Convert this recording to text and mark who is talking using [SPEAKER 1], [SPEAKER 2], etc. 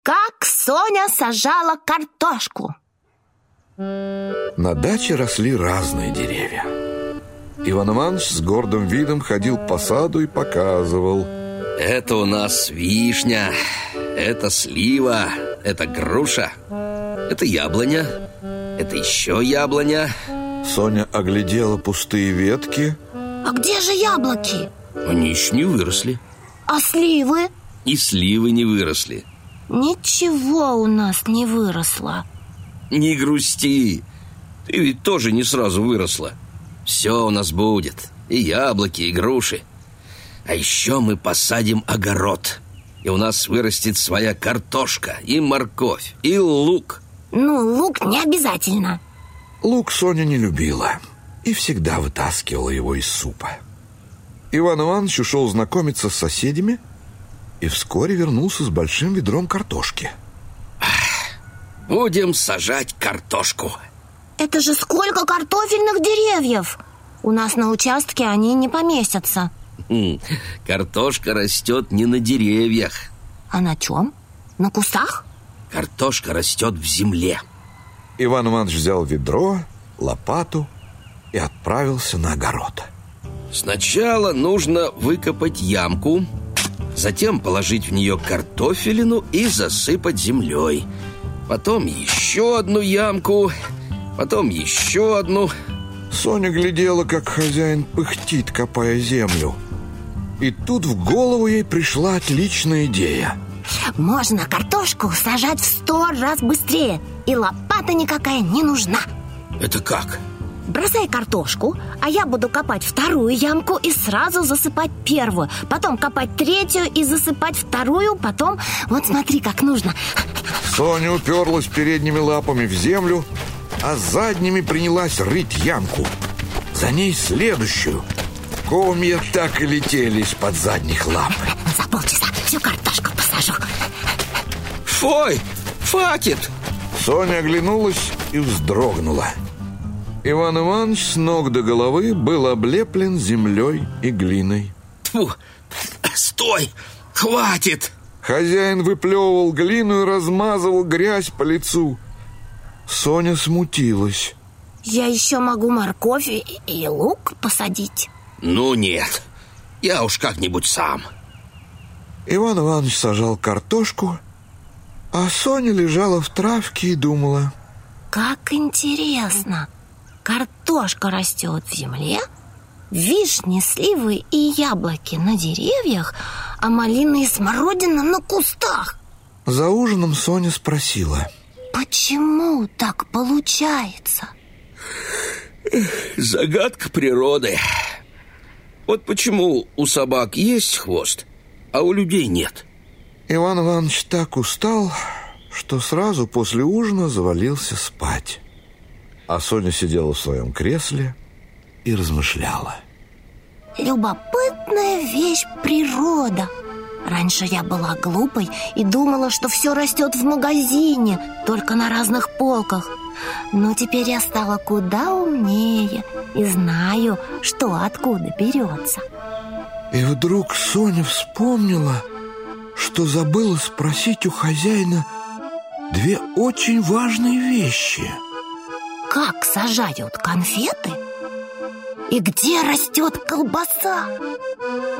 [SPEAKER 1] Как Соня сажала картошку.
[SPEAKER 2] На даче росли разные деревья. Иван Иванович с гордым видом ходил по саду и показывал.
[SPEAKER 3] Это у нас вишня, это слива, это груша, это яблоня, это еще яблоня.
[SPEAKER 2] Соня оглядела пустые ветки.
[SPEAKER 1] А где же яблоки?
[SPEAKER 3] Они еще не выросли.
[SPEAKER 1] А сливы?
[SPEAKER 3] И сливы не выросли.
[SPEAKER 1] Ничего у нас не выросло.
[SPEAKER 3] Не грусти, ты ведь тоже не сразу выросла. Все у нас будет, и яблоки, и груши. А еще мы посадим огород, и у нас вырастет своя картошка, и морковь, и лук.
[SPEAKER 1] Ну, лук не обязательно.
[SPEAKER 2] Лук Соня не любила и всегда вытаскивала его из супа. Иван Иванович ушел знакомиться с соседями и вскоре вернулся с большим ведром картошки.
[SPEAKER 3] Будем сажать картошку.
[SPEAKER 1] Это же сколько картофельных деревьев! У нас на участке они не поместятся.
[SPEAKER 3] Картошка растет не на деревьях.
[SPEAKER 1] А на чем? На кустах?
[SPEAKER 3] Картошка растет в земле.
[SPEAKER 2] Иван Иванович взял ведро, лопату и отправился на огород.
[SPEAKER 3] Сначала нужно выкопать ямку, затем положить в нее картофелину и засыпать землей. Потом еще одну ямку, потом еще одну.
[SPEAKER 2] Соня глядела, как хозяин пыхтит, копая землю. И тут в голову ей пришла отличная идея.
[SPEAKER 1] Можно картошку сажать в 100 раз быстрее, и лопата никакая не нужна.
[SPEAKER 3] Это как?
[SPEAKER 1] Бросай картошку, а я буду копать вторую ямку и сразу засыпать первую. Потом копать третью и засыпать вторую. Потом, вот смотри, как нужно.
[SPEAKER 2] Соня уперлась передними лапами в землю, а задними принялась рыть ямку. За ней следующую. Комья так и летели из-под задних лап.
[SPEAKER 1] За полчаса всю картошку посажу.
[SPEAKER 3] Фой, хватит!
[SPEAKER 2] Соня оглянулась и вздрогнула. Иван Иванович с ног до головы был облеплен землей и глиной.
[SPEAKER 3] Тьфу, стой, хватит!
[SPEAKER 2] Хозяин выплевывал глину и размазывал грязь по лицу. Соня смутилась.
[SPEAKER 1] Я еще могу морковь и лук посадить.
[SPEAKER 3] Ну нет, я уж как-нибудь сам.
[SPEAKER 2] Иван Иванович сажал картошку, а Соня лежала в травке и думала.
[SPEAKER 1] Как интересно. Картошка растет в земле, вишни, сливы и яблоки на деревьях, а малина и смородина на кустах.
[SPEAKER 2] За ужином Соня спросила.
[SPEAKER 1] Почему так получается?
[SPEAKER 3] Загадка природы. Вот почему у собак есть хвост, а у людей нет.
[SPEAKER 2] Иван Иванович так устал, что сразу после ужина завалился спать. А Соня сидела в своем кресле и размышляла.
[SPEAKER 1] Любопытная вещь природа. Раньше я была глупой и думала, что все растет в магазине, только на разных полках. Но теперь я стала куда умнее и знаю, что откуда берется.
[SPEAKER 2] И вдруг Соня вспомнила, что забыла спросить у хозяина две очень важные вещи.
[SPEAKER 1] Как сажают конфеты? И где растет колбаса?